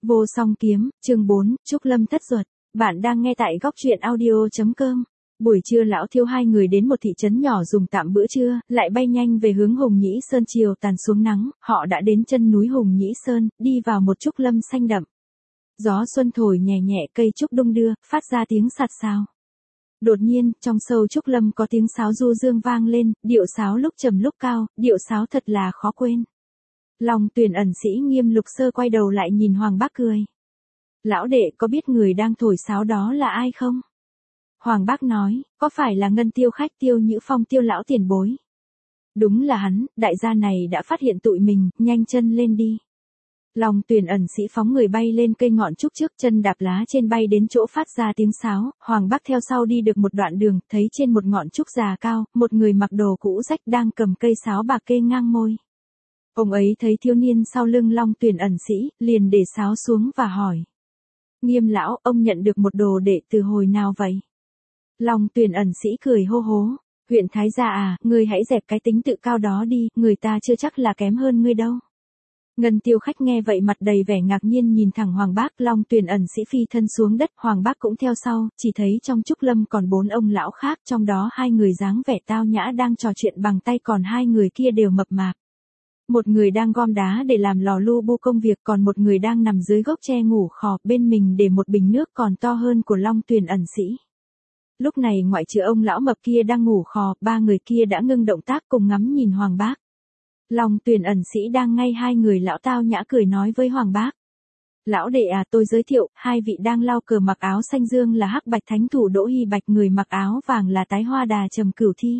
Vô song kiếm, chương 4, Trúc Lâm thất duật. Bạn đang nghe tại góc truyện audio.com. Buổi trưa lão Thiêu hai người đến một thị trấn nhỏ dùng tạm bữa trưa, lại bay nhanh về hướng Hùng Nhĩ Sơn. Chiều tàn xuống nắng, họ đã đến chân núi Hùng Nhĩ Sơn, đi vào một trúc lâm xanh đậm. Gió xuân thổi nhẹ nhẹ, cây trúc đung đưa, phát ra tiếng sạt sào. Đột nhiên, trong sâu trúc lâm có tiếng sáo du dương vang lên, điệu sáo lúc trầm lúc cao, điệu sáo thật là khó quên. Long Tuyền ẩn sĩ Nghiêm Lục Sơ quay đầu lại nhìn Hoàng Bác cười. Lão đệ có biết người đang thổi sáo đó là ai không? Hoàng Bác nói, có phải là Ngân Tiêu khách Tiêu Nhữ Phong Tiêu lão tiền bối? Đúng là hắn, đại gia này đã phát hiện tụi mình, nhanh chân lên đi. Long Tuyền ẩn sĩ phóng người bay lên cây ngọn trúc trước, chân đạp lá trên bay đến chỗ phát ra tiếng sáo. Hoàng Bác theo sau đi được một đoạn đường, thấy trên một ngọn trúc già cao, một người mặc đồ cũ rách đang cầm cây sáo bạc kê ngang môi. Ông ấy thấy thiếu niên sau lưng Long Tuyền ẩn sĩ, liền để sáo xuống và hỏi. Nghiêm lão, ông nhận được một đồ đệ từ hồi nào vậy? Long Tuyền ẩn sĩ cười hô hố. Huyện Thái Gia à, ngươi hãy dẹp cái tính tự cao đó đi, người ta chưa chắc là kém hơn ngươi đâu. Ngân Tiêu khách nghe vậy mặt đầy vẻ ngạc nhiên nhìn thẳng Hoàng Bác. Long Tuyền ẩn sĩ phi thân xuống đất, Hoàng Bác cũng theo sau, chỉ thấy trong trúc lâm còn 4 ông lão khác, trong đó 2 người dáng vẻ tao nhã đang trò chuyện bằng tay, còn 2 người kia đều mập mạp. Một người đang gom đá để làm lò lu bu công việc, còn một người đang nằm dưới gốc tre ngủ khò, bên mình để một bình nước còn to hơn của Long Tuyền ẩn sĩ. Lúc này ngoại trừ ông lão mập kia đang ngủ khò, 3 người kia đã ngưng động tác cùng ngắm nhìn Hoàng Bác. Long Tuyền ẩn sĩ đang ngay 2 người lão tao nhã cười nói với Hoàng Bác. Lão đệ à, tôi giới thiệu, 2 vị đang lau cờ mặc áo xanh dương là Hắc Bạch Thánh Thủ Đỗ Hy Bạch, người mặc áo vàng là Tái Hoa Đà Trầm Cửu Thi.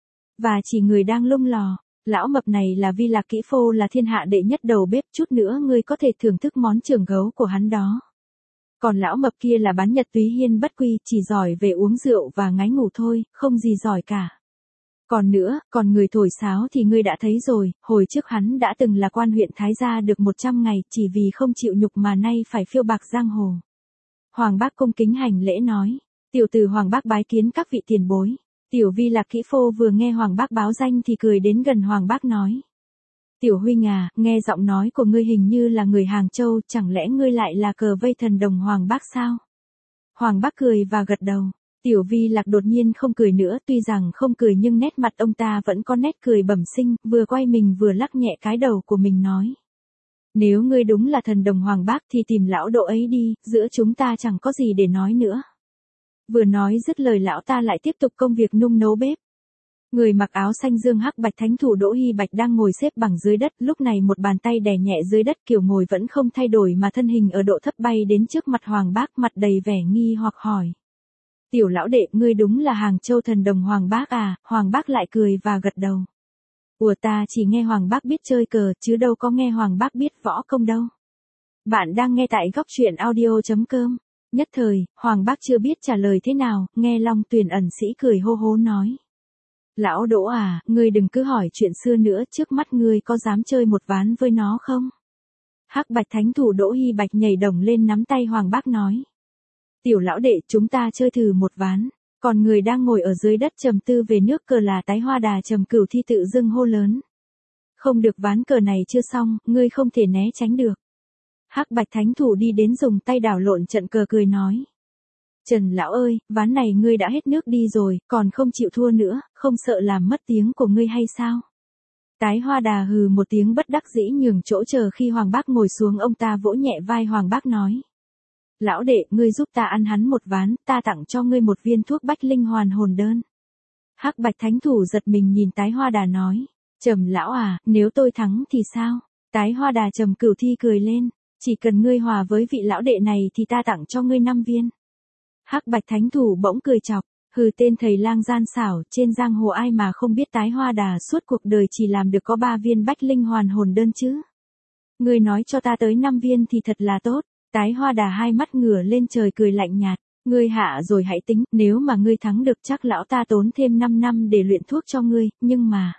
Và chỉ người đang lung lò. Lão mập này là Vi Lạc Kỹ Phô, là thiên hạ đệ nhất đầu bếp, chút nữa ngươi có thể thưởng thức món trường gấu của hắn đó. Còn lão mập kia là Bán Nhật Túy Hiên Bất Quy, chỉ giỏi về uống rượu và ngái ngủ thôi, không gì giỏi cả. Còn nữa, còn người thổi sáo thì ngươi đã thấy rồi, hồi trước hắn đã từng là quan huyện Thái Gia được 100 ngày, chỉ vì không chịu nhục mà nay phải phiêu bạc giang hồ. Hoàng Bác cung kính hành lễ nói, tiểu tử Hoàng Bác bái kiến các vị tiền bối. Tiểu Vi Lạc Kỹ Phô vừa nghe Hoàng Bác báo danh thì cười đến gần Hoàng Bác nói. Tiểu huynh à, nghe giọng nói của ngươi hình như là người Hàng Châu, chẳng lẽ ngươi lại là cờ vây thần đồng Hoàng Bác sao? Hoàng Bác cười và gật đầu. Tiểu Vi Lạc đột nhiên không cười nữa, tuy rằng không cười nhưng nét mặt ông ta vẫn có nét cười bẩm sinh, vừa quay mình vừa lắc nhẹ cái đầu của mình nói. Nếu ngươi đúng là thần đồng Hoàng Bác thì tìm lão Độ ấy đi, giữa chúng ta chẳng có gì để nói nữa. Vừa nói dứt lời lão ta lại tiếp tục công việc nung nấu bếp. Người mặc áo xanh dương Hắc Bạch Thánh Thủ Đỗ Hy Bạch đang ngồi xếp bằng dưới đất, lúc này một bàn tay đè nhẹ dưới đất, kiểu ngồi vẫn không thay đổi mà thân hình ở độ thấp bay đến trước mặt Hoàng Bác, mặt đầy vẻ nghi hoặc hỏi. Tiểu lão đệ, ngươi đúng là Hàng Châu thần đồng Hoàng Bác à? Hoàng Bác lại cười và gật đầu. Ủa, ta chỉ nghe Hoàng Bác biết chơi cờ, chứ đâu có nghe Hoàng Bác biết võ công đâu. Bạn đang nghe tại góc truyện audio.com. Nhất thời, Hoàng Bác chưa biết trả lời thế nào, nghe Long Tuyền ẩn sĩ cười hô hố nói. Lão Đỗ à, ngươi đừng cứ hỏi chuyện xưa nữa, trước mắt ngươi có dám chơi một ván với nó không? Hắc Bạch Thánh Thủ Đỗ Hy Bạch nhảy đồng lên nắm tay Hoàng Bác nói. Tiểu lão đệ, chúng ta chơi thử một ván. Còn người đang ngồi ở dưới đất trầm tư về nước cờ là Tái Hoa Đà Trầm Cửu Thi tự dưng hô lớn. Không được, ván cờ này chưa xong, ngươi không thể né tránh được. Hắc Bạch Thánh Thủ đi đến dùng tay đảo lộn trận cờ cười nói. Trần lão ơi, ván này ngươi đã hết nước đi rồi, còn không chịu thua nữa, không sợ làm mất tiếng của ngươi hay sao? Tái Hoa Đà hừ một tiếng bất đắc dĩ nhường chỗ chờ khi Hoàng Bác ngồi xuống, ông ta vỗ nhẹ vai Hoàng Bác nói. Lão đệ, ngươi giúp ta ăn hắn một ván, ta tặng cho ngươi một viên thuốc bách linh hoàn hồn đơn. Hắc Bạch Thánh Thủ giật mình nhìn Tái Hoa Đà nói. Trầm lão à, nếu tôi thắng thì sao? Tái Hoa Đà Trầm Cửu Thi cười lên. Chỉ cần ngươi hòa với vị lão đệ này thì ta tặng cho ngươi 5 viên. Hắc Bạch Thánh Thủ bỗng cười chọc, hừ, tên thầy lang gian xảo, trên giang hồ ai mà không biết Tái Hoa Đà suốt cuộc đời chỉ làm được có 3 viên bách linh hoàn hồn đơn chứ. Ngươi nói cho ta tới 5 viên thì thật là tốt. Tái Hoa Đà hai mắt ngửa lên trời cười lạnh nhạt, ngươi hạ rồi hãy tính, nếu mà ngươi thắng được chắc lão ta tốn thêm 5 năm để luyện thuốc cho ngươi, nhưng mà.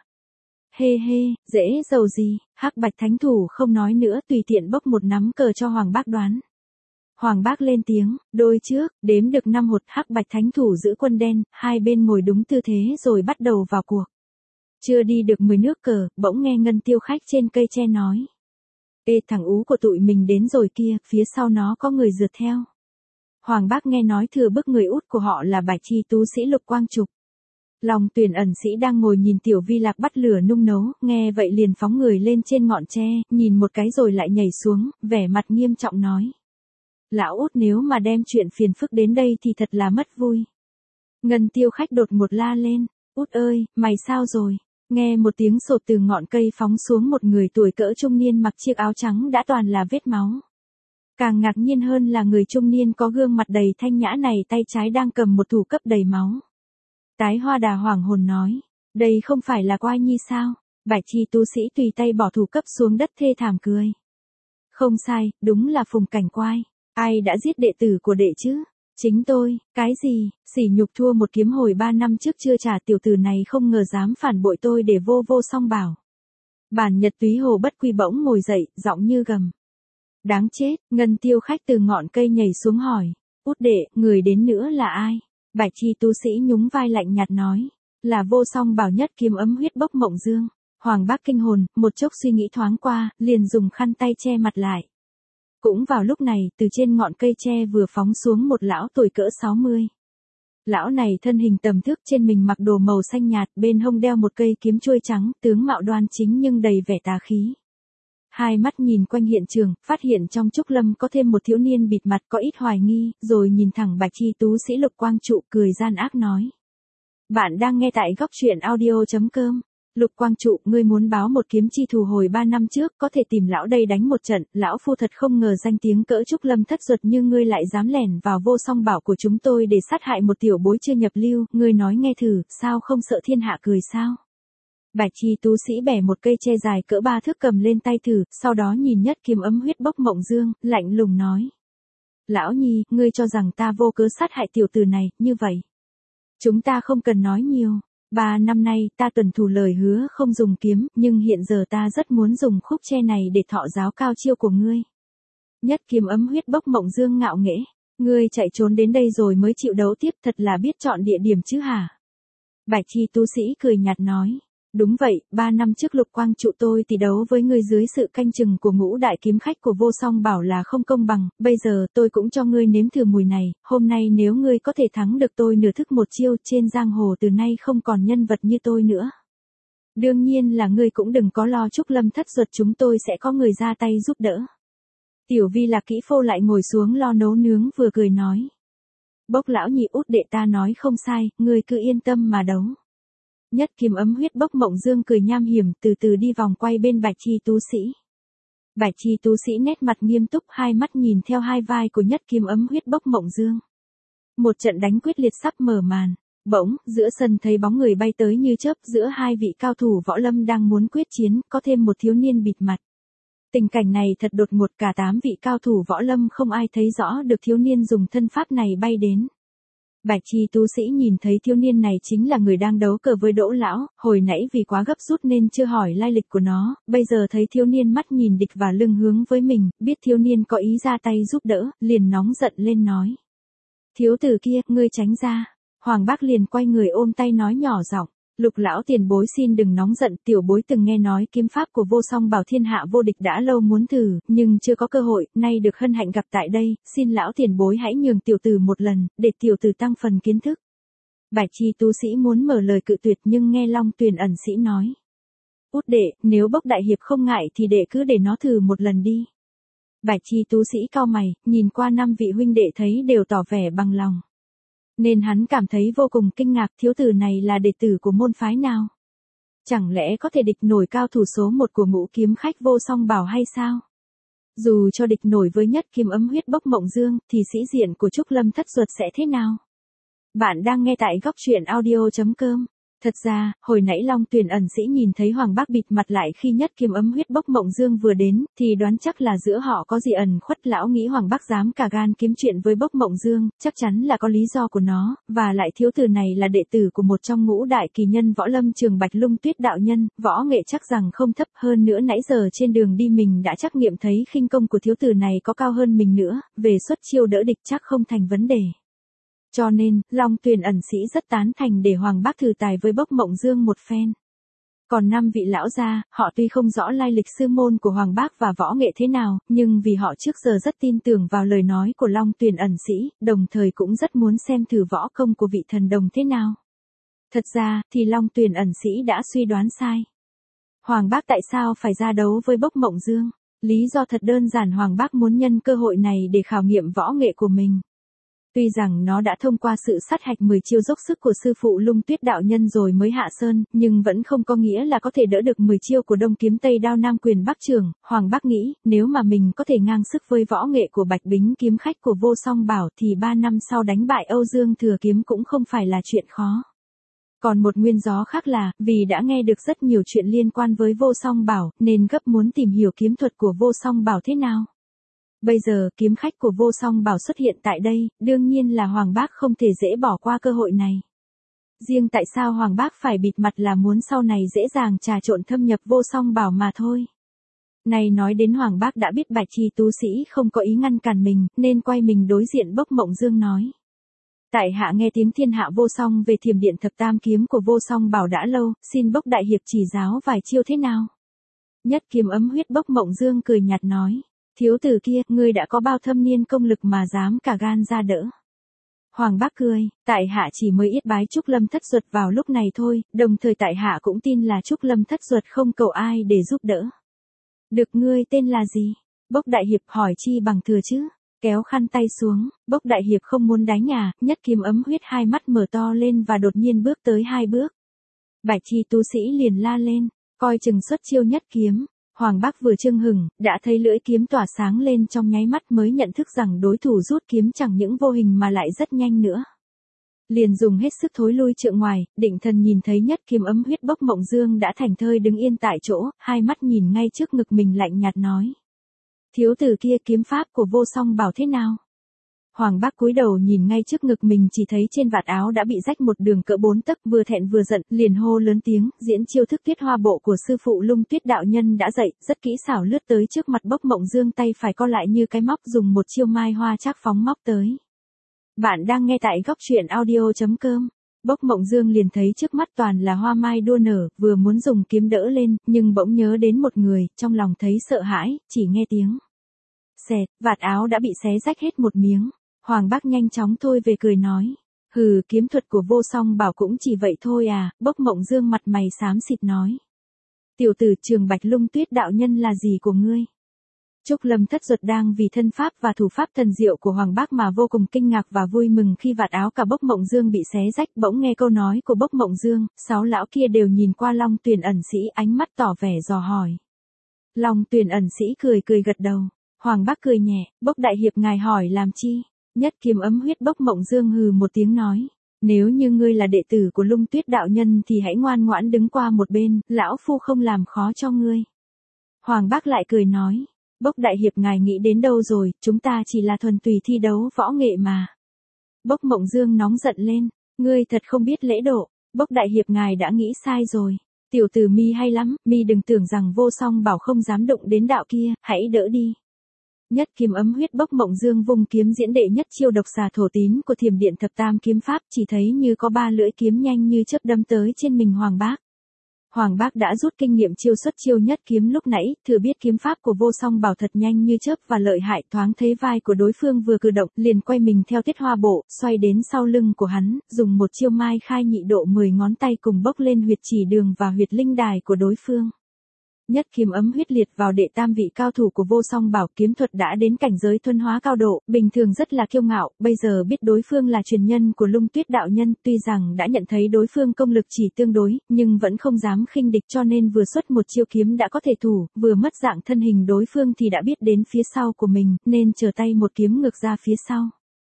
Hê hê, dễ giàu gì, Hắc Bạch Thánh Thủ không nói nữa, tùy tiện bốc một nắm cờ cho Hoàng Bác đoán. Hoàng Bác lên tiếng, đôi trước, đếm được 5 hột. Hắc Bạch Thánh Thủ giữ quân đen, hai bên ngồi đúng tư thế rồi bắt đầu vào cuộc. Chưa đi được 10 nước cờ, bỗng nghe Ngân Tiêu khách trên cây tre nói. Ê thằng ú của tụi mình đến rồi kia, phía sau nó có người rượt theo. Hoàng Bác nghe nói thừa bức người út của họ là Bạch Chi tú sĩ Lục Quang Trục. Long Tuyền ẩn sĩ đang ngồi nhìn Tiểu Vi Lạc bắt lửa nung nấu, nghe vậy liền phóng người lên trên ngọn tre, nhìn một cái rồi lại nhảy xuống, vẻ mặt nghiêm trọng nói. Lão út nếu mà đem chuyện phiền phức đến đây thì thật là mất vui. Ngân Tiêu Khách đột một la lên, út ơi, mày sao rồi? Nghe một tiếng sột từ ngọn cây phóng xuống một người tuổi cỡ trung niên mặc chiếc áo trắng đã toàn là vết máu. Càng ngạc nhiên hơn là người trung niên có gương mặt đầy thanh nhã này tay trái đang cầm một thủ cấp đầy máu. Tái Hoa Đà hoảng hồn nói, đây không phải là Quai Nhi sao? Bạch Chi tu sĩ tùy tay bỏ thủ cấp xuống đất thê thảm cười. Không sai, đúng là Phùng Cảnh Quai. Ai đã giết đệ tử của đệ chứ? Chính tôi. Cái gì? Sỉ nhục thua một kiếm hồi 3 năm trước chưa trả, tiểu tử này không ngờ dám phản bội tôi để vô song bảo. Bản Nhật Túy Hồ Bất Quy bỗng ngồi dậy, giọng như gầm. Đáng chết. Ngân Tiêu Khách từ ngọn cây nhảy xuống hỏi, út đệ, người đến nữa là ai? Bạch Chi tu sĩ nhún vai lạnh nhạt nói, là vô song bảo Nhất Kiếm Ấm Huyết Bốc Mộng Dương. Hoàng Bác kinh hồn, một chốc suy nghĩ thoáng qua, liền dùng khăn tay che mặt lại. Cũng vào lúc này, từ trên ngọn cây tre vừa phóng xuống một lão tuổi cỡ 60. Lão này thân hình tầm thước, trên mình mặc đồ màu xanh nhạt, bên hông đeo một cây kiếm chuôi trắng, tướng mạo đoan chính nhưng đầy vẻ tà khí. Hai mắt nhìn quanh hiện trường, phát hiện trong trúc lâm có thêm một thiếu niên bịt mặt có ít hoài nghi, rồi nhìn thẳng Bạch Chi tú sĩ Lục Quang Trụ cười gian ác nói. Bạn đang nghe tại góc truyện audio.com. Lục Quang Trụ, ngươi muốn báo một kiếm chi thù hồi 3 năm trước, có thể tìm lão đây đánh một trận, lão phu thật không ngờ danh tiếng cỡ trúc lâm thất duật như ngươi lại dám lẻn vào vô song bảo của chúng tôi để sát hại một tiểu bối chưa nhập lưu, ngươi nói nghe thử, sao không sợ thiên hạ cười sao? Bạch Chi tú sĩ bẻ một cây tre dài cỡ 3 thước cầm lên tay thử, sau đó nhìn Nhất Kiếm Ấm Huyết Bốc Mộng Dương, lạnh lùng nói. Lão Nhi, ngươi cho rằng ta vô cớ sát hại tiểu tử này, như vậy. Chúng ta không cần nói nhiều. 3 năm nay ta tuân thủ lời hứa không dùng kiếm, nhưng hiện giờ ta rất muốn dùng khúc tre này để thọ giáo cao chiêu của ngươi. Nhất Kiếm Ấm Huyết Bốc Mộng Dương ngạo nghễ. Ngươi chạy trốn đến đây rồi mới chịu đấu tiếp, thật là biết chọn địa điểm chứ hả? Bạch Chi tu sĩ cười nhạt nói. Đúng vậy, 3 năm trước Lục Quang Trụ tôi thì đấu với ngươi dưới sự canh chừng của ngũ đại kiếm khách của vô song bảo là không công bằng, bây giờ tôi cũng cho ngươi nếm thử mùi này, hôm nay nếu ngươi có thể thắng được tôi nửa thức một chiêu, trên giang hồ từ nay không còn nhân vật như tôi nữa. Đương nhiên là ngươi cũng đừng có lo, trúc lâm thất duật chúng tôi sẽ có người ra tay giúp đỡ. Tiểu Vi Lạc Kỹ Phô lại ngồi xuống lo nấu nướng vừa cười nói. Bốc lão nhị, út đệ ta nói không sai, ngươi cứ yên tâm mà đấu. Nhất Kiếm Ấm Huyết Bốc Mộng Dương cười nham hiểm, từ từ đi vòng quay bên Bạch Chi tú sĩ. Bạch Chi tú sĩ nét mặt nghiêm túc, hai mắt nhìn theo hai vai của Nhất Kiếm Ấm Huyết Bốc Mộng Dương. Một trận đánh quyết liệt sắp mở màn. Bỗng, giữa sân thấy bóng người bay tới như chớp, giữa hai vị cao thủ võ lâm đang muốn quyết chiến, có thêm một thiếu niên bịt mặt. Tình cảnh này thật đột ngột, cả 8 vị cao thủ võ lâm không ai thấy rõ được thiếu niên dùng thân pháp này bay đến. Bạch Chi tú sĩ nhìn thấy thiếu niên này chính là người đang đấu cờ với Đỗ lão, hồi nãy vì quá gấp rút nên chưa hỏi lai lịch của nó, bây giờ thấy thiếu niên mắt nhìn địch và lưng hướng với mình, biết thiếu niên có ý ra tay giúp đỡ, liền nóng giận lên nói. Thiếu tử kia, ngươi tránh ra. Hoàng Bác liền quay người ôm tay nói nhỏ giọng. Lục lão tiền bối xin đừng nóng giận, tiểu bối từng nghe nói kiếm pháp của vô song bảo thiên hạ vô địch đã lâu muốn thử, nhưng chưa có cơ hội, nay được hân hạnh gặp tại đây, xin lão tiền bối hãy nhường tiểu tử một lần, để tiểu tử tăng phần kiến thức. Bạch Chi tu sĩ muốn mở lời cự tuyệt nhưng nghe Long Tuyền ẩn sĩ nói. Út đệ, nếu Bốc đại hiệp không ngại thì đệ cứ để nó thử một lần đi. Bạch Chi tu sĩ cau mày, nhìn qua 5 vị huynh đệ thấy đều tỏ vẻ bằng lòng. Nên hắn cảm thấy vô cùng kinh ngạc, thiếu tử này là đệ tử của môn phái nào? Chẳng lẽ có thể địch nổi cao thủ số 1 của ngũ kiếm khách vô song bảo hay sao? Dù cho địch nổi với Nhất Kiếm Ấm Huyết Bốc Mộng Dương, thì sĩ diện của trúc lâm thất duật sẽ thế nào? Bạn đang nghe tại góc truyện audio.com. Thật ra, hồi nãy Long Tuyền ẩn sĩ nhìn thấy Hoàng Bác bịt mặt lại khi Nhất Kiếm Ấm Huyết Bốc Mộng Dương vừa đến, thì đoán chắc là giữa họ có gì ẩn khuất. Lão nghĩ Hoàng Bác dám cả gan kiếm chuyện với Bốc Mộng Dương, chắc chắn là có lý do của nó, và lại thiếu tử này là đệ tử của một trong ngũ đại kỳ nhân võ lâm Trường Bạch Lung Tuyết đạo nhân, võ nghệ chắc rằng không thấp, hơn nữa nãy giờ trên đường đi mình đã trắc nghiệm thấy khinh công của thiếu tử này có cao hơn mình nữa, về xuất chiêu đỡ địch chắc không thành vấn đề. Cho nên, Long Tuyền ẩn sĩ rất tán thành để Hoàng Bác thử tài với Bốc Mộng Dương một phen. Còn 5 vị lão gia, họ tuy không rõ lai lịch sư môn của Hoàng Bác và võ nghệ thế nào, nhưng vì họ trước giờ rất tin tưởng vào lời nói của Long Tuyền ẩn sĩ, đồng thời cũng rất muốn xem thử võ công của vị thần đồng thế nào. Thật ra, thì Long Tuyền ẩn sĩ đã suy đoán sai. Hoàng Bác tại sao phải ra đấu với Bốc Mộng Dương? Lý do thật đơn giản, Hoàng Bác muốn nhân cơ hội này để khảo nghiệm võ nghệ của mình. Tuy rằng nó đã thông qua sự sát hạch 10 chiêu dốc sức của sư phụ Lung Tuyết đạo nhân rồi mới hạ sơn, nhưng vẫn không có nghĩa là có thể đỡ được 10 chiêu của Đông Kiếm Tây Đao Nam Quyền Bắc Trường. Hoàng Bác nghĩ, nếu mà mình có thể ngang sức với võ nghệ của Bạch Bính kiếm khách của Vô Song Bảo thì 3 năm sau đánh bại Âu Dương Thừa Kiếm cũng không phải là chuyện khó. Còn một nguyên do khác là, vì đã nghe được rất nhiều chuyện liên quan với Vô Song Bảo, nên gấp muốn tìm hiểu kiếm thuật của Vô Song Bảo thế nào. Bây giờ, kiếm khách của Vô Song Bảo xuất hiện tại đây, đương nhiên là Hoàng Bác không thể dễ bỏ qua cơ hội này. Riêng tại sao Hoàng Bác phải bịt mặt là muốn sau này dễ dàng trà trộn thâm nhập Vô Song Bảo mà thôi. Này nói đến Hoàng Bác đã biết Bạch Chi tú sĩ không có ý ngăn cản mình, nên quay mình đối diện Bốc Mộng Dương nói. Tại hạ nghe tiếng thiên hạ vô song về Thiểm Điện Thập Tam Kiếm của Vô Song Bảo đã lâu, xin Bốc đại hiệp chỉ giáo vài chiêu thế nào. Nhất kiếm ấm huyết. Bốc Mộng Dương cười nhạt nói. Thiếu tử kia, ngươi đã có bao thâm niên công lực mà dám cả gan ra đỡ. Hoàng Bác cười, tại hạ chỉ mới yết bái Trúc Lâm Thất Duật vào lúc này thôi, đồng thời tại hạ cũng tin là Trúc Lâm Thất Duật không cầu ai để giúp đỡ. Được, ngươi tên là gì? Bốc đại hiệp hỏi chi bằng thừa chứ. Kéo khăn tay xuống, Bốc đại hiệp không muốn đánh à, nhất kiếm ấm huyết hai mắt mở to lên và đột nhiên bước tới 2 bước. Bạch Chi tú sĩ liền la lên, coi chừng xuất chiêu nhất kiếm. Hoàng Bác vừa chưng hừng, đã thấy lưỡi kiếm tỏa sáng lên trong nháy mắt mới nhận thức rằng đối thủ rút kiếm chẳng những vô hình mà lại rất nhanh nữa. Liền dùng hết sức thối lui trượng ngoài, định thần nhìn thấy nhất kiếm ấm huyết. Bốc Mộng Dương đã thành thơi đứng yên tại chỗ, hai mắt nhìn ngay trước ngực mình lạnh nhạt nói. Thiếu tử kia, kiếm pháp của Vô Song Bảo thế nào? Hoàng Bác cúi đầu nhìn ngay trước ngực mình, chỉ thấy trên vạt áo đã bị rách một đường cỡ 4 tấc, vừa thẹn vừa giận, liền hô lớn tiếng, diễn chiêu thức Tuyết Hoa Bộ của sư phụ Lung Tuyết đạo nhân đã dạy, rất kỹ xảo, lướt tới trước mặt Bốc Mộng Dương, tay phải co lại như cái móc, dùng một chiêu mai hoa trác phóng móc tới. Bạn đang nghe tại góc truyện audio.com. Bốc Mộng Dương liền thấy trước mắt toàn là hoa mai đua nở, vừa muốn dùng kiếm đỡ lên, nhưng bỗng nhớ đến một người, trong lòng thấy sợ hãi, chỉ nghe tiếng xẹt, vạt áo đã bị xé rách hết một miếng. Hoàng Bác nhanh chóng thôi về cười nói. Hừ, kiếm thuật của Vô Song Bảo cũng chỉ vậy thôi à. Bốc Mộng Dương mặt mày xám xịt nói. Tiểu tử, Trường Bạch Lung Tuyết đạo nhân là gì của ngươi? Trúc Lâm Thất Duật đang vì thân pháp và thủ pháp thần diệu của Hoàng Bác mà vô cùng kinh ngạc và vui mừng khi vạt áo cả Bốc Mộng Dương bị xé rách. Bỗng nghe câu nói của Bốc Mộng Dương, 6 lão kia đều nhìn qua Long Tuyền ẩn sĩ, ánh mắt tỏ vẻ dò hỏi. Long Tuyền ẩn sĩ cười gật đầu. Hoàng Bác cười nhẹ, Bốc đại hiệp ngài hỏi làm chi? Nhất kiếm ấm huyết. Bốc Mộng Dương hừ một tiếng nói. Nếu như ngươi là đệ tử của Lung Tuyết đạo nhân thì hãy ngoan ngoãn đứng qua một bên, lão phu không làm khó cho ngươi. Hoàng Bác lại cười nói. Bốc đại hiệp ngài nghĩ đến đâu rồi, chúng ta chỉ là thuần tùy thi đấu võ nghệ mà. Bốc Mộng Dương nóng giận lên. Ngươi thật không biết lễ độ. Bốc đại hiệp ngài đã nghĩ sai rồi. Tiểu tử mi hay lắm, mi đừng tưởng rằng Vô Song Bảo không dám động đến đạo kia, hãy đỡ đi. Nhất kiếm ấm huyết. Bốc Mộng Dương vung kiếm diễn đệ nhất chiêu độc xà thổ tín của Thiểm Điện Thập Tam Kiếm pháp, chỉ thấy như có 3 lưỡi kiếm nhanh như chớp đâm tới trên mình Hoàng Bác. Hoàng Bác đã rút kinh nghiệm chiêu xuất chiêu nhất kiếm lúc nãy, thừa biết kiếm pháp của Vô Song Bảo thật nhanh như chớp và lợi hại, thoáng thấy vai của đối phương vừa cử động, liền quay mình theo Tiết Hoa Bộ, xoay đến sau lưng của hắn, dùng một chiêu mai khai nhị độ 10 ngón tay cùng bốc lên huyệt chỉ đường và huyệt linh đài của đối phương. Nhất kiếm ấm huyết liệt vào đệ tam vị cao thủ của Vô Song Bảo, kiếm thuật đã đến cảnh giới thuần hóa cao độ, bình thường rất là kiêu ngạo, bây giờ biết đối phương là truyền nhân của Lung Tuyết đạo nhân, tuy rằng đã nhận thấy đối phương công lực chỉ tương đối, nhưng vẫn không dám khinh địch, cho nên vừa xuất một chiêu kiếm đã có thể thủ, vừa mất dạng thân hình đối phương thì đã biết đến phía sau của mình, nên trở tay một kiếm ngược ra phía sau.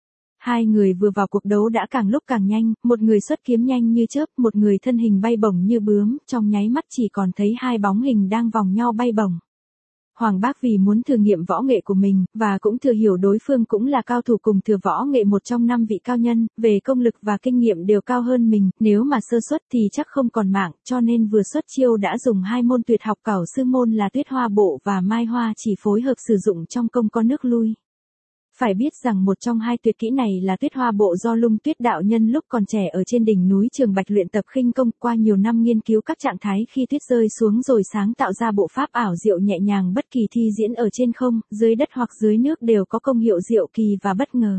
Hai người vừa vào cuộc đấu đã càng lúc càng nhanh, một người xuất kiếm nhanh như chớp, một người thân hình bay bổng như bướm, trong nháy mắt chỉ còn thấy 2 bóng hình đang vòng nhau bay bổng. Hoàng Bác vì muốn thử nghiệm võ nghệ của mình, và cũng thừa hiểu đối phương cũng là cao thủ cùng thừa võ nghệ, một trong 5 vị cao nhân, về công lực và kinh nghiệm đều cao hơn mình, nếu mà sơ suất thì chắc không còn mạng, cho nên vừa xuất chiêu đã dùng 2 môn tuyệt học cẩu sư môn là Tuyết Hoa Bộ và Mai Hoa chỉ phối hợp sử dụng trong công có nước lui. Phải biết rằng một trong hai tuyệt kỹ này là tuyết hoa bộ do Lung Tuyết đạo nhân lúc còn trẻ ở trên đỉnh núi Trường Bạch luyện tập khinh công, qua nhiều năm nghiên cứu các trạng thái khi tuyết rơi xuống rồi sáng tạo ra bộ pháp ảo diệu nhẹ nhàng, bất kỳ thi diễn ở trên không, dưới đất hoặc dưới nước đều có công hiệu diệu kỳ và bất ngờ.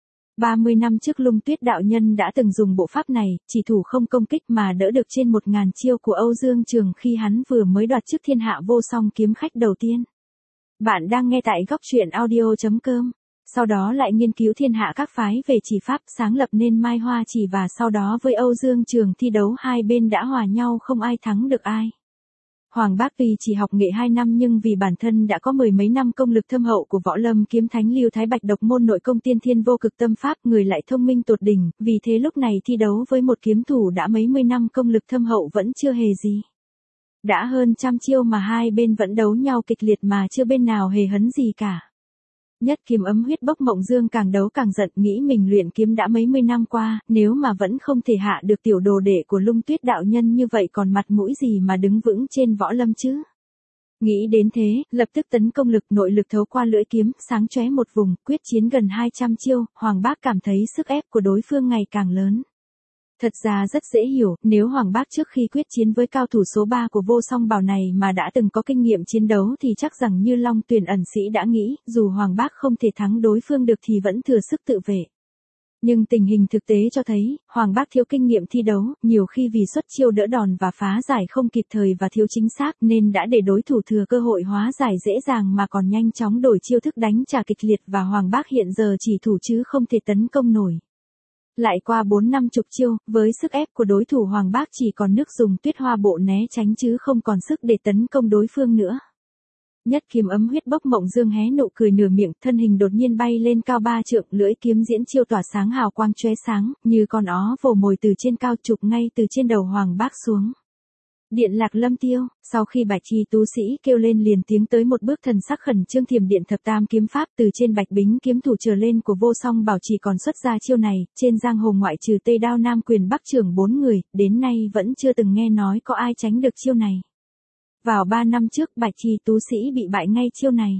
30 năm trước Lung Tuyết đạo nhân đã từng dùng bộ pháp này, chỉ thủ không công kích mà đỡ được trên 1000 chiêu của Âu Dương Trường khi hắn vừa mới đoạt chức thiên hạ vô song kiếm khách đầu tiên. Bạn đang nghe tại góc truyện audio.com. Sau đó lại nghiên cứu thiên hạ các phái về chỉ pháp, sáng lập nên Mai Hoa Chỉ, và sau đó với Âu Dương Trường thi đấu hai bên đã hòa nhau không ai thắng được ai. Hoàng Bác vì chỉ học nghệ 2 năm nhưng vì bản thân đã có 10 mấy năm công lực thâm hậu của võ lâm kiếm thánh Lưu Thái Bạch độc môn nội công tiên thiên vô cực tâm pháp, người lại thông minh tột đỉnh, vì thế lúc này thi đấu với một kiếm thủ đã mấy mươi năm công lực thâm hậu vẫn chưa hề gì. Đã hơn trăm chiêu mà hai bên vẫn đấu nhau kịch liệt mà chưa bên nào hề hấn gì cả. Nhất kiếm ấm huyết bốc Mộng Dương càng đấu càng giận, nghĩ mình luyện kiếm đã mấy mươi năm qua, nếu mà vẫn không thể hạ được tiểu đồ đệ của Lung Tuyết đạo nhân như vậy còn mặt mũi gì mà đứng vững trên võ lâm chứ. Nghĩ đến thế, lập tức tấn công lực nội lực thấu qua lưỡi kiếm, sáng chóe một vùng, quyết chiến gần 200 chiêu, Hoàng Bác cảm thấy sức ép của đối phương ngày càng lớn. Thật ra rất dễ hiểu, nếu Hoàng Bác trước khi quyết chiến với cao thủ số 3 của Vô Song Bảo này mà đã từng có kinh nghiệm chiến đấu thì chắc rằng như Long Tuyền ẩn sĩ đã nghĩ, dù Hoàng Bác không thể thắng đối phương được thì vẫn thừa sức tự vệ. Nhưng tình hình thực tế cho thấy, Hoàng Bác thiếu kinh nghiệm thi đấu, nhiều khi vì xuất chiêu đỡ đòn và phá giải không kịp thời và thiếu chính xác nên đã để đối thủ thừa cơ hội hóa giải dễ dàng mà còn nhanh chóng đổi chiêu thức đánh trả kịch liệt, và Hoàng Bác hiện giờ chỉ thủ chứ không thể tấn công nổi. Lại qua 4-50 chiêu, với sức ép của đối thủ Hoàng Bác chỉ còn nước dùng tuyết hoa bộ né tránh chứ không còn sức để tấn công đối phương nữa. Nhất kiếm ấm huyết bốc Mộng Dương hé nụ cười nửa miệng, thân hình đột nhiên bay lên cao 3 trượng, lưỡi kiếm diễn chiêu tỏa sáng hào quang chóe sáng, như con ó vồ mồi từ trên cao chụp ngay từ trên đầu Hoàng Bác xuống. Điện lạc lâm tiêu, sau khi Bạch Chi tú sĩ kêu lên liền tiếng tới một bước, thần sắc khẩn trương thiểm điện thập tam kiếm pháp từ trên Bạch Bính kiếm thủ trở lên của Vô Song Bảo chỉ còn xuất ra chiêu này, trên giang hồ ngoại trừ Tây Đao Nam Quyền Bắc Trưởng 4 người, đến nay vẫn chưa từng nghe nói có ai tránh được chiêu này. Vào 3 năm trước Bạch Chi tú sĩ bị bại ngay chiêu này.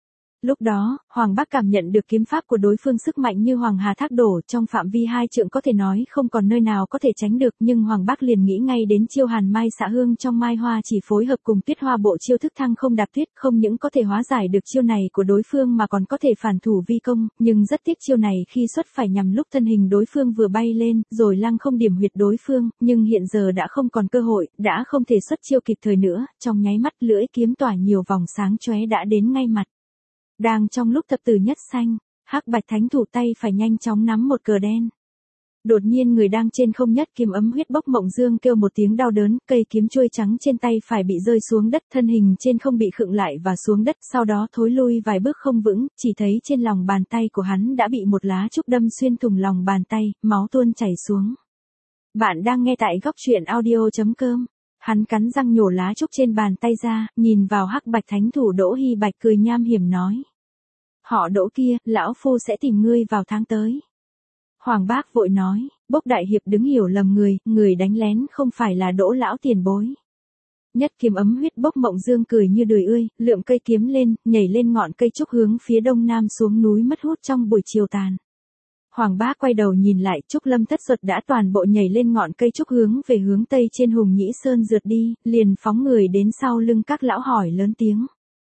Lúc đó, Hoàng Bác cảm nhận được kiếm pháp của đối phương sức mạnh như Hoàng Hà thác đổ, trong phạm vi 2 trượng có thể nói không còn nơi nào có thể tránh được, nhưng Hoàng Bác liền nghĩ ngay đến chiêu Hàn Mai Xạ Hương trong Mai Hoa Chỉ phối hợp cùng tuyết hoa bộ chiêu thức thăng không đạp tuyết, không những có thể hóa giải được chiêu này của đối phương mà còn có thể phản thủ vi công, nhưng rất tiếc chiêu này khi xuất phải nhằm lúc thân hình đối phương vừa bay lên, rồi lăng không điểm huyệt đối phương, nhưng hiện giờ đã không còn cơ hội, đã không thể xuất chiêu kịp thời nữa, trong nháy mắt lưỡi kiếm tỏa nhiều vòng sáng chóe đã đến ngay mặt. Đang trong lúc thập tử nhất sanh, Hắc Bạch Thánh thủ tay phải nhanh chóng nắm một cờ đen. Đột nhiên người đang trên không nhất kiếm ấm huyết bốc Mộng Dương kêu một tiếng đau đớn, cây kiếm chuôi trắng trên tay phải bị rơi xuống đất, thân hình trên không bị khựng lại và xuống đất, sau đó thối lui vài bước không vững, chỉ thấy trên lòng bàn tay của hắn đã bị một lá trúc đâm xuyên thủng lòng bàn tay, máu tuôn chảy xuống. Bạn đang nghe tại góc truyện audio.com. Hắn cắn răng nhổ lá trúc trên bàn tay ra, nhìn vào Hắc Bạch Thánh thủ Đỗ Hy Bạch cười nham hiểm nói. Họ Đỗ kia, lão phu sẽ tìm ngươi vào tháng tới. Hoàng Bác vội nói, Bốc đại hiệp đứng hiểu lầm người đánh lén không phải là Đỗ lão tiền bối. Nhất kiếm ấm huyết bốc Mộng Dương cười như đười ươi, lượm cây kiếm lên, nhảy lên ngọn cây trúc hướng phía đông nam xuống núi mất hút trong buổi chiều tàn. Hoàng Bác quay đầu nhìn lại, Trúc Lâm Thất Duật đã toàn bộ nhảy lên ngọn cây trúc hướng về hướng tây trên Hùng Nhĩ Sơn rượt đi, liền phóng người đến sau lưng các lão hỏi lớn tiếng.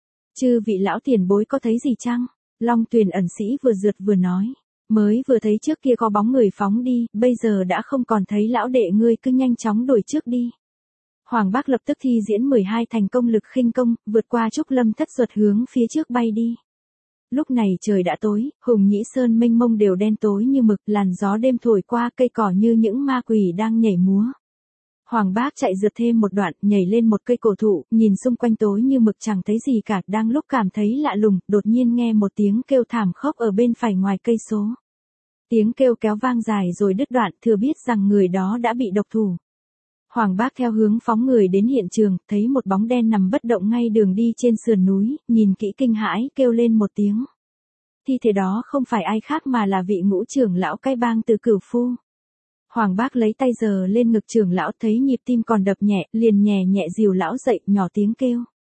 Chư vị lão tiền bối có thấy gì chăng? Long Tuyền ẩn sĩ vừa rượt vừa nói. Mới vừa thấy trước kia có bóng người phóng đi, bây giờ đã không còn thấy, lão đệ ngươi cứ nhanh chóng đuổi trước đi. Hoàng Bác lập tức thi diễn 12 thành công lực khinh công, vượt qua Trúc Lâm Thất Duật hướng phía trước bay đi. Lúc này trời đã tối, Hùng Nhĩ Sơn mênh mông đều đen tối như mực, làn gió đêm thổi qua cây cỏ như những ma quỷ đang nhảy múa. Hoàng Bác chạy rượt thêm một đoạn, nhảy lên một cây cổ thụ, nhìn xung quanh tối như mực chẳng thấy gì cả, đang lúc cảm thấy lạ lùng, đột nhiên nghe một tiếng kêu thảm khốc ở bên phải ngoài cây số. Tiếng kêu kéo vang dài rồi đứt đoạn, thừa biết rằng người đó đã bị độc thủ. Hoàng Bác theo hướng phóng người đến hiện trường, thấy một bóng đen nằm bất động ngay đường đi trên sườn núi, nhìn kỹ kinh hãi, kêu lên một tiếng. Thi thể đó không phải ai khác mà là vị ngũ trưởng lão Cai Bang từ Cửu Phu. Hoàng Bác lấy tay giơ lên ngực trưởng lão, thấy nhịp tim còn đập nhẹ, liền nhẹ nhẹ dìu lão dậy, nhỏ tiếng kêu.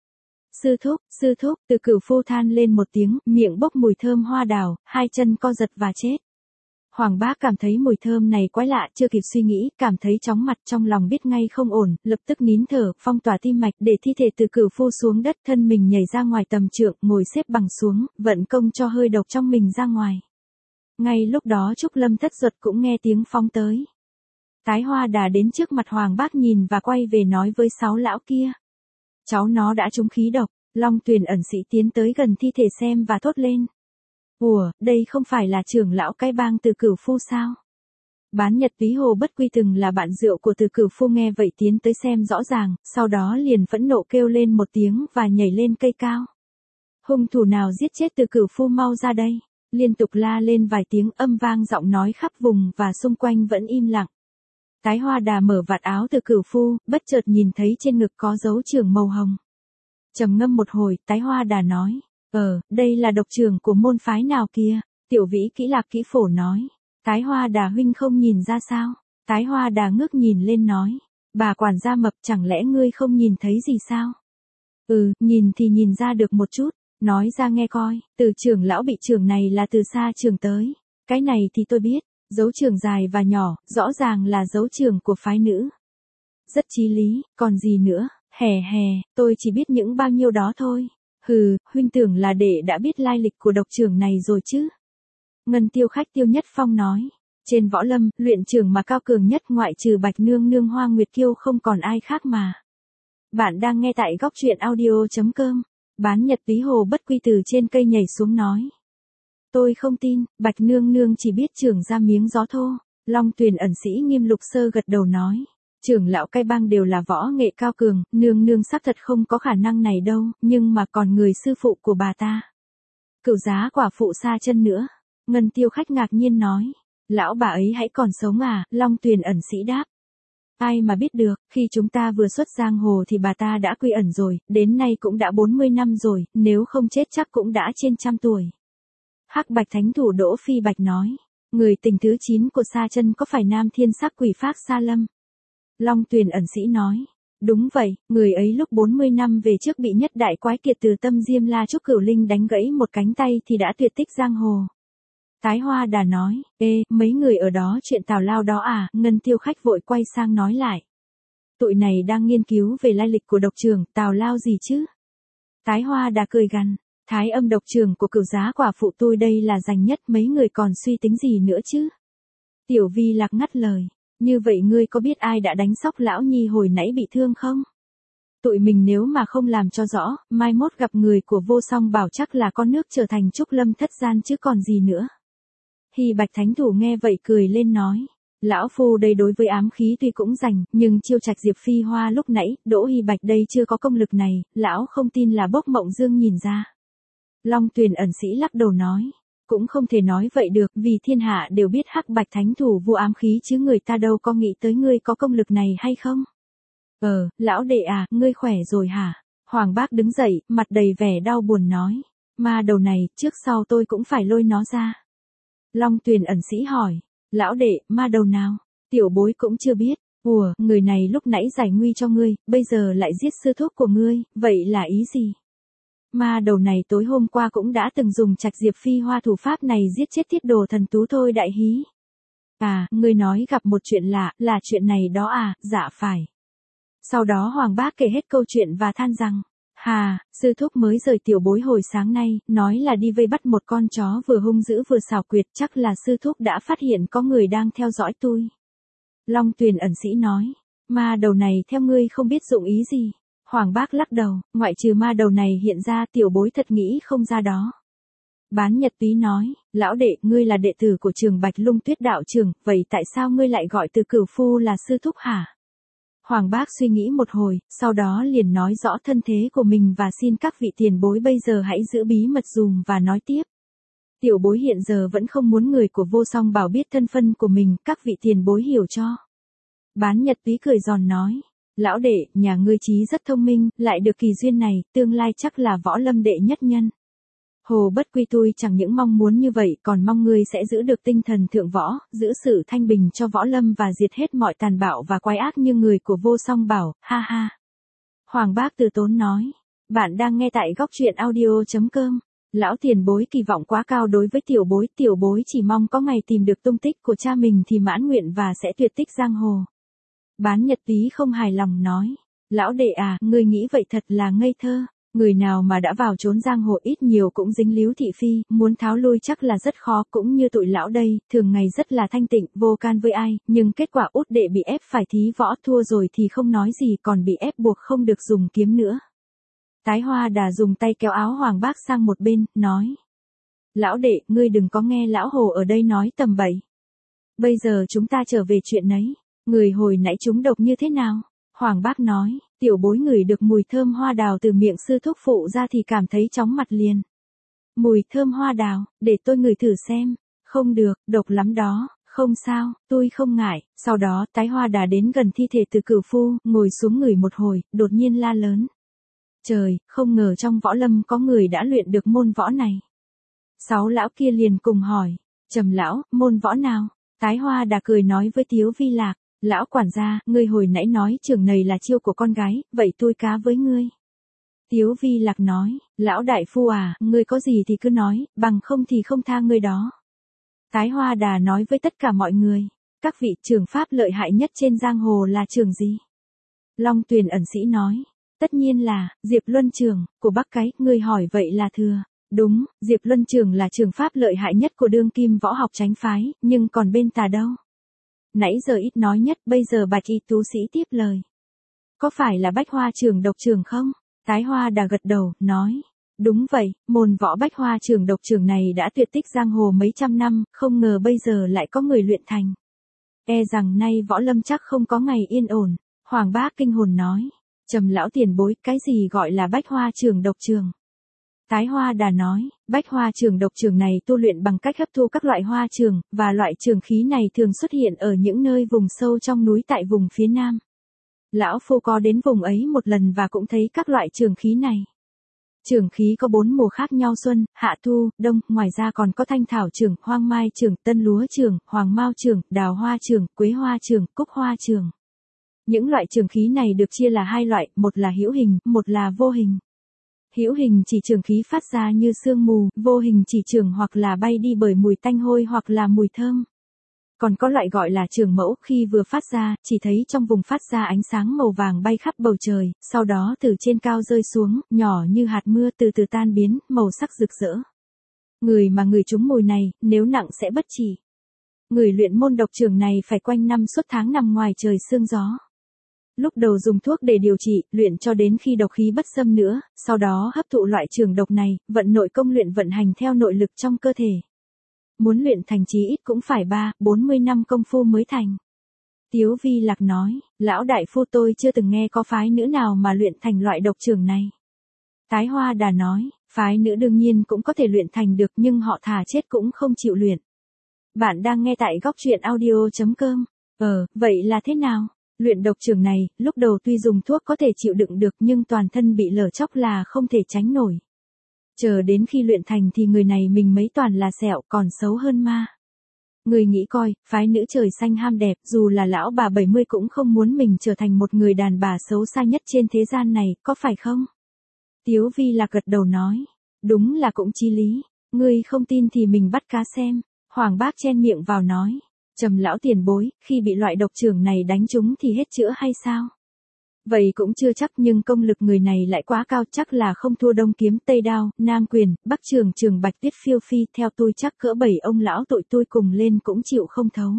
sư thúc, Từ Cửu Phu than lên một tiếng, miệng bốc mùi thơm hoa đào, hai chân co giật và chết. Hoàng Bác cảm thấy mùi thơm này quái lạ, chưa kịp suy nghĩ, cảm thấy chóng mặt, trong lòng biết ngay không ổn, lập tức nín thở, phong tỏa tim mạch, để thi thể Từ Cửu Phu xuống đất, thân mình nhảy ra ngoài tầm trượng, ngồi xếp bằng xuống, vận công cho hơi độc trong mình ra ngoài. Ngay lúc đó Trúc Lâm Thất Duật cũng nghe tiếng phóng tới. Tái Hoa Đà đến trước mặt Hoàng Bác nhìn và quay về nói với sáu lão kia. Cháu nó đã trúng khí độc. Long Tuyền ẩn sĩ tiến tới gần thi thể xem và thốt lên. Ủa, đây không phải là trưởng lão Cái Bang Từ Cửu Phu sao? Bán Nhật Túy Hồ Bất Quy từng là bạn rượu của Từ Cửu Phu nghe vậy tiến tới xem rõ ràng, sau đó liền phẫn nộ kêu lên một tiếng và nhảy lên cây cao. Hung thủ nào giết chết Từ Cửu Phu mau ra đây, liên tục la lên vài tiếng âm vang giọng nói khắp vùng và xung quanh vẫn im lặng. Tái Hoa Đà mở vạt áo Từ Cửu Phu, bất chợt nhìn thấy trên ngực có dấu chưởng màu hồng. Trầm ngâm một hồi, Tái Hoa Đà nói, đây là độc trưởng của môn phái nào kia? Tiểu Vĩ Kỹ Lạc Kỹ Phổ nói, Tái Hoa Đà huynh không nhìn ra sao? Tái Hoa Đà ngước nhìn lên nói, bà quản gia Mập, chẳng lẽ ngươi không nhìn thấy gì sao? Nhìn thì nhìn ra được một chút, nói ra nghe coi, từ trưởng lão bị trưởng này là từ xa trường tới, cái này thì tôi biết, dấu trường dài và nhỏ, rõ ràng là dấu trường của phái nữ. Rất chí lý, còn gì nữa? Tôi chỉ biết những bao nhiêu đó thôi. Huynh tưởng là đệ đã biết lai lịch của độc trưởng này rồi chứ? Ngân Tiêu Khách Tiêu Nhất Phong nói, trên võ lâm, luyện trưởng mà cao cường nhất ngoại trừ Bạch Nương Nương Hoa Nguyệt Kiêu không còn ai khác mà. Bạn đang nghe tại góc truyện audio.com. Bán Nhật Túy Hồ Bất Quy từ trên cây nhảy xuống nói. Tôi không tin, Bạch Nương Nương chỉ biết trưởng ra miếng gió thô. Long Tuyền ẩn sĩ Nghiêm Lục Sơ gật đầu nói. Trưởng lão Cái Bang đều là võ nghệ cao cường, nương nương xác thật không có khả năng này đâu, nhưng mà còn người sư phụ của bà ta. Cửu Giá quả phụ Sa Chân nữa. Ngân Tiêu Khách ngạc nhiên nói. Lão bà ấy hãy còn sống à? Long Tuyền ẩn sĩ đáp. Ai mà biết được, khi chúng ta vừa xuất giang hồ thì bà ta đã quy ẩn rồi, đến nay cũng đã 40 năm rồi, nếu không chết chắc cũng đã trên 100 tuổi. Hắc Bạch Thánh Thủ Đỗ Phi Bạch nói. Người tình thứ 9 của Sa Chân có phải Nam Thiên Sắc Quỷ Phác Sa Lâm? Long Tuyền ẩn sĩ nói. Đúng vậy, người ấy lúc 40 năm về trước bị nhất đại quái kiệt từ Tâm Diêm La Trúc Cửu Linh đánh gãy một cánh tay thì đã tuyệt tích giang hồ. Tái Hoa Đà nói, mấy người ở đó chuyện tào lao đó à? Ngân Tiêu Khách vội quay sang nói lại. Tụi này đang nghiên cứu về lai lịch của độc trưởng, tào lao gì chứ? Tái Hoa Đà cười gằn, Thái Âm độc trưởng của Cửu Giá quả phụ tôi đây là giành nhất, mấy người còn suy tính gì nữa chứ? Tiểu Vi Lạc ngắt lời, như vậy ngươi có biết ai đã đánh sóc lão nhi hồi nãy bị thương không? Tụi mình nếu mà không làm cho rõ, mai mốt gặp người của Vô Song Bảo chắc là con nước trở thành Trúc Lâm Thất Gian chứ còn gì nữa. Hy Bạch Thánh Thủ nghe vậy cười lên nói. Lão Phu đây đối với ám khí tuy cũng rành, nhưng chiêu trạch Diệp Phi Hoa lúc nãy, Đỗ Hy Bạch đây chưa có công lực này, lão không tin là Bốc Mộng Dương nhìn ra. Long Tuyền ẩn sĩ lắc đầu nói. Cũng không thể nói vậy được, vì thiên hạ đều biết Hắc Bạch Thánh Thủ vô ám khí chứ người ta đâu có nghĩ tới ngươi có công lực này hay không? Lão đệ à, ngươi khỏe rồi hả? Hoàng Bác đứng dậy, mặt đầy vẻ đau buồn nói. Ma đầu này, trước sau tôi cũng phải lôi nó ra. Long Tuyền ẩn sĩ hỏi. Lão đệ, ma đầu nào? Tiểu bối cũng chưa biết. Người này lúc nãy giải nguy cho ngươi, bây giờ lại giết sư thúc của ngươi, vậy là ý gì? Ma đầu này tối hôm qua cũng đã từng dùng trạch Diệp Phi Hoa thủ pháp này giết chết Thiết Đồ Thần Tú thôi đại hí. À, ngươi nói gặp một chuyện lạ, là chuyện này đó à? Dạ phải. Sau đó Hoàng Bác kể hết câu chuyện và than rằng, sư thúc mới rời tiểu bối hồi sáng nay, nói là đi vây bắt một con chó vừa hung dữ vừa xảo quyệt, chắc là sư thúc đã phát hiện có người đang theo dõi tôi. Long Tuyền ẩn sĩ nói, ma đầu này theo ngươi không biết dụng ý gì. Hoàng Bác lắc đầu, ngoại trừ ma đầu này hiện ra tiểu bối thật nghĩ không ra đó. Bán Nhật Túy nói, lão đệ, ngươi là đệ tử của trường Bạch Lung Tuyết đạo trường, vậy tại sao ngươi lại gọi Từ Cửu Phu là sư thúc hả? Hoàng Bác suy nghĩ một hồi, sau đó liền nói rõ thân thế của mình và xin các vị tiền bối bây giờ hãy giữ bí mật dùm và nói tiếp. Tiểu bối hiện giờ vẫn không muốn người của Vô Song Bảo biết thân phân của mình, các vị tiền bối hiểu cho. Bán Nhật Túy cười giòn nói. Lão đệ, nhà ngươi trí rất thông minh, lại được kỳ duyên này, tương lai chắc là võ lâm đệ nhất nhân. Hồ Bất Quy tôi chẳng những mong muốn như vậy, còn mong ngươi sẽ giữ được tinh thần thượng võ, giữ sự thanh bình cho võ lâm và diệt hết mọi tàn bạo và quái ác như người của Vô Song Bảo, ha ha. Hoàng Bác từ tốn nói. Bạn đang nghe tại góc truyện audio.com. Lão tiền bối kỳ vọng quá cao đối với tiểu bối chỉ mong có ngày tìm được tung tích của cha mình thì mãn nguyện và sẽ tuyệt tích giang hồ. Bán nhật tí không hài lòng nói. Lão đệ à, ngươi nghĩ vậy thật là ngây thơ. Người nào mà đã vào trốn giang hồ ít nhiều cũng dính líu thị phi, muốn tháo lui chắc là rất khó, cũng như tụi lão đây, thường ngày rất là thanh tịnh, vô can với ai, nhưng kết quả út đệ bị ép phải thí võ, thua rồi thì không nói gì, còn bị ép buộc không được dùng kiếm nữa. Tái Hoa Đà dùng tay kéo áo Hoàng Bác sang một bên, nói. Lão đệ, ngươi đừng có nghe lão hồ ở đây nói tầm bậy. Bây giờ chúng ta trở về chuyện nấy, người hồi nãy chúng độc như thế nào? Hoàng Bác nói, tiểu bối ngửi được mùi thơm hoa đào từ miệng sư thúc phụ ra thì cảm thấy chóng mặt liền. Mùi thơm hoa đào, để tôi ngửi thử xem. Không được, độc lắm đó. Không sao, tôi không ngại. Sau đó, Tái Hoa Đà đến gần thi thể Từ Cửu Phu, ngồi xuống ngửi một hồi, đột nhiên la lớn. Trời, không ngờ trong võ lâm có người đã luyện được môn võ này. 6 lão kia liền cùng hỏi, Trầm lão, môn võ nào? Tái Hoa Đà cười nói với Tiếu Vi Lạc, lão quản gia, ngươi hồi nãy nói trường này là chiêu của con gái, vậy tôi cá với ngươi. Tiếu Vi Lạc nói, lão đại phu à, ngươi có gì thì cứ nói, bằng không thì không tha ngươi đó. Tái Hoa Đà nói với tất cả mọi người, các vị trường pháp lợi hại nhất trên giang hồ là trường gì? Long Tuyền ẩn sĩ nói, tất nhiên là Diệp Luân Trường của Bắc Cái, ngươi hỏi vậy là thừa. Đúng, Diệp Luân Trường là trường pháp lợi hại nhất của đương kim võ học chánh phái, nhưng còn bên ta đâu? Nãy giờ ít nói nhất, bây giờ Bạch Y tú sĩ tiếp lời. Có phải là Bách Hoa Trường độc trường không? Tái Hoa Đà gật đầu, nói. Đúng vậy, môn võ Bách Hoa Trường độc trường này đã tuyệt tích giang hồ mấy trăm năm, không ngờ bây giờ lại có người luyện thành. E rằng nay võ lâm chắc không có ngày yên ổn. Hoàng Bác kinh hồn nói. Trầm lão tiền bối, cái gì gọi là Bách Hoa Trường độc trường? Tái Hoa Đà nói, Bách Hoa Trường độc trường này tu luyện bằng cách hấp thu các loại hoa trường, và loại trường khí này thường xuất hiện ở những nơi vùng sâu trong núi tại vùng phía Nam. Lão phu có đến vùng ấy một lần và cũng thấy các loại trường khí này. Trường khí có 4 mùa khác nhau: xuân, hạ, thu, đông, ngoài ra còn có thanh thảo trường, hoang mai trường, tân lúa trường, hoàng mao trường, đào hoa trường, quế hoa trường, cúc hoa trường. Những loại trường khí này được chia là 2 loại, một là hữu hình, một là vô hình. Hữu hình chỉ trường khí phát ra như sương mù, vô hình chỉ trường hoặc là bay đi bởi mùi tanh hôi hoặc là mùi thơm. Còn có loại gọi là trường mẫu, khi vừa phát ra, chỉ thấy trong vùng phát ra ánh sáng màu vàng bay khắp bầu trời, sau đó từ trên cao rơi xuống, nhỏ như hạt mưa từ từ tan biến, màu sắc rực rỡ. Người mà ngửi trúng mùi này, nếu nặng sẽ bất trị. Người luyện môn độc trường này phải quanh năm suốt tháng nằm ngoài trời sương gió. Lúc đầu dùng thuốc để điều trị, luyện cho đến khi độc khí bất xâm nữa, sau đó hấp thụ loại trường độc này, vận nội công luyện vận hành theo nội lực trong cơ thể. Muốn luyện thành chí ít cũng phải 30-40 năm công phu mới thành. Tiếu Vi Lạc nói, lão đại phu tôi chưa từng nghe có phái nữ nào mà luyện thành loại độc trường này. Tái Hoa Đà nói, phái nữ đương nhiên cũng có thể luyện thành được nhưng họ thà chết cũng không chịu luyện. Bạn đang nghe tại góc truyện audio.com. Vậy là thế nào? Luyện độc trường này, lúc đầu tuy dùng thuốc có thể chịu đựng được nhưng toàn thân bị lở chóc là không thể tránh nổi. Chờ đến khi luyện thành thì người này mình mấy toàn là sẹo, còn xấu hơn ma. Người nghĩ coi, phái nữ trời xanh ham đẹp, dù là lão bà 70 cũng không muốn mình trở thành một người đàn bà xấu xa nhất trên thế gian này, có phải không? Tiếu Vi Lạc gật đầu nói, đúng là cũng chí lý, ngươi không tin thì mình bắt cá xem. Hoàng Bác chen miệng vào nói, Trầm lão tiền bối, khi bị loại độc trường này đánh trúng thì hết chữa hay sao? Vậy cũng chưa chắc, nhưng công lực người này lại quá cao, chắc là không thua Đông Kiếm, Tây Đao, Nam Quyền, Bắc Trường, Trường Bạch Tuyết phiêu phi, theo tôi chắc cỡ 7 ông lão tụi tôi cùng lên cũng chịu không thấu.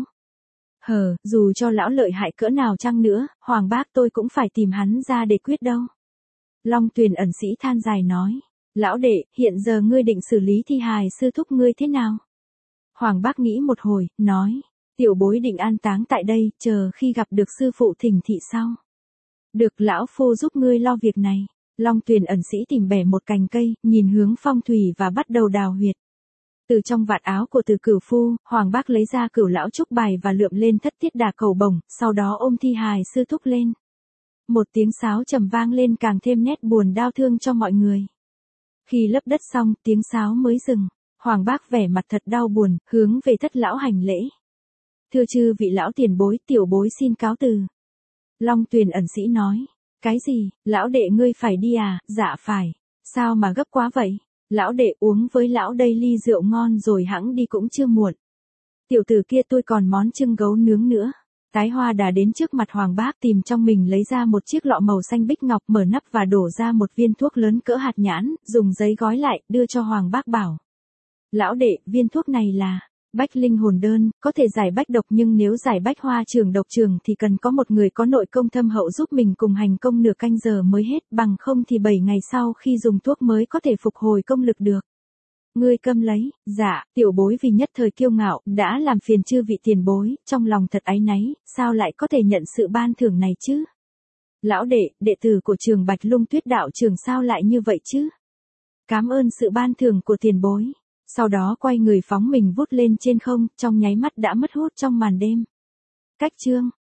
Dù cho lão lợi hại cỡ nào chăng nữa, Hoàng Bác tôi cũng phải tìm hắn ra để quyết đâu. Long Tuyền ẩn sĩ than dài nói, lão đệ, hiện giờ ngươi định xử lý thi hài sư thúc ngươi thế nào? Hoàng Bác nghĩ một hồi, nói, tiểu bối định an táng tại đây, chờ khi gặp được sư phụ thỉnh thị sau. Được, lão phu giúp ngươi lo việc này. Long Tuyền ẩn sĩ tìm bẻ một cành cây, nhìn hướng phong thủy và bắt đầu đào huyệt. Từ trong vạt áo của Từ Cửu Phu, Hoàng Bác lấy ra Cửu lão trúc bài và lượm lên Thất Tiết Đà cầu bổng, sau đó ôm thi hài sư thúc lên. Một tiếng sáo trầm vang lên càng thêm nét buồn đau thương cho mọi người. Khi lấp đất xong, tiếng sáo mới dừng. Hoàng Bác vẻ mặt thật đau buồn, hướng về Thất lão hành lễ. Thưa chư vị lão tiền bối, tiểu bối xin cáo từ. Long Tuyền ẩn sĩ nói, Cái gì, lão đệ ngươi phải đi à? Dạ phải. Sao mà gấp quá vậy? Lão đệ uống với lão đây ly rượu ngon rồi hẵng đi cũng chưa muộn. Tiểu tử kia tôi còn món chưng gấu nướng nữa. Tái Hoa đã đến trước mặt Hoàng Bác tìm trong mình lấy ra một chiếc lọ màu xanh bích ngọc, mở nắp và đổ ra một viên thuốc lớn cỡ hạt nhãn, dùng giấy gói lại, đưa cho Hoàng Bác bảo. Lão đệ, viên thuốc này là bách linh hồn đơn, có thể giải bách độc, nhưng nếu giải bách hoa trường độc trường thì cần có một người có nội công thâm hậu giúp mình cùng hành công nửa canh giờ mới hết, bằng không thì 7 ngày sau khi dùng thuốc mới có thể phục hồi công lực được. Ngươi câm lấy. Dạ, tiểu bối vì nhất thời kiêu ngạo, đã làm phiền chư vị tiền bối, trong lòng thật áy náy, sao lại có thể nhận sự ban thưởng này chứ? Lão đệ, đệ tử của trường Bạch Lung Tuyết đạo trường sao lại như vậy chứ? Cảm ơn sự ban thưởng của tiền bối. Sau đó quay người phóng mình vút lên trên không, trong nháy mắt đã mất hút trong màn đêm. Cách chương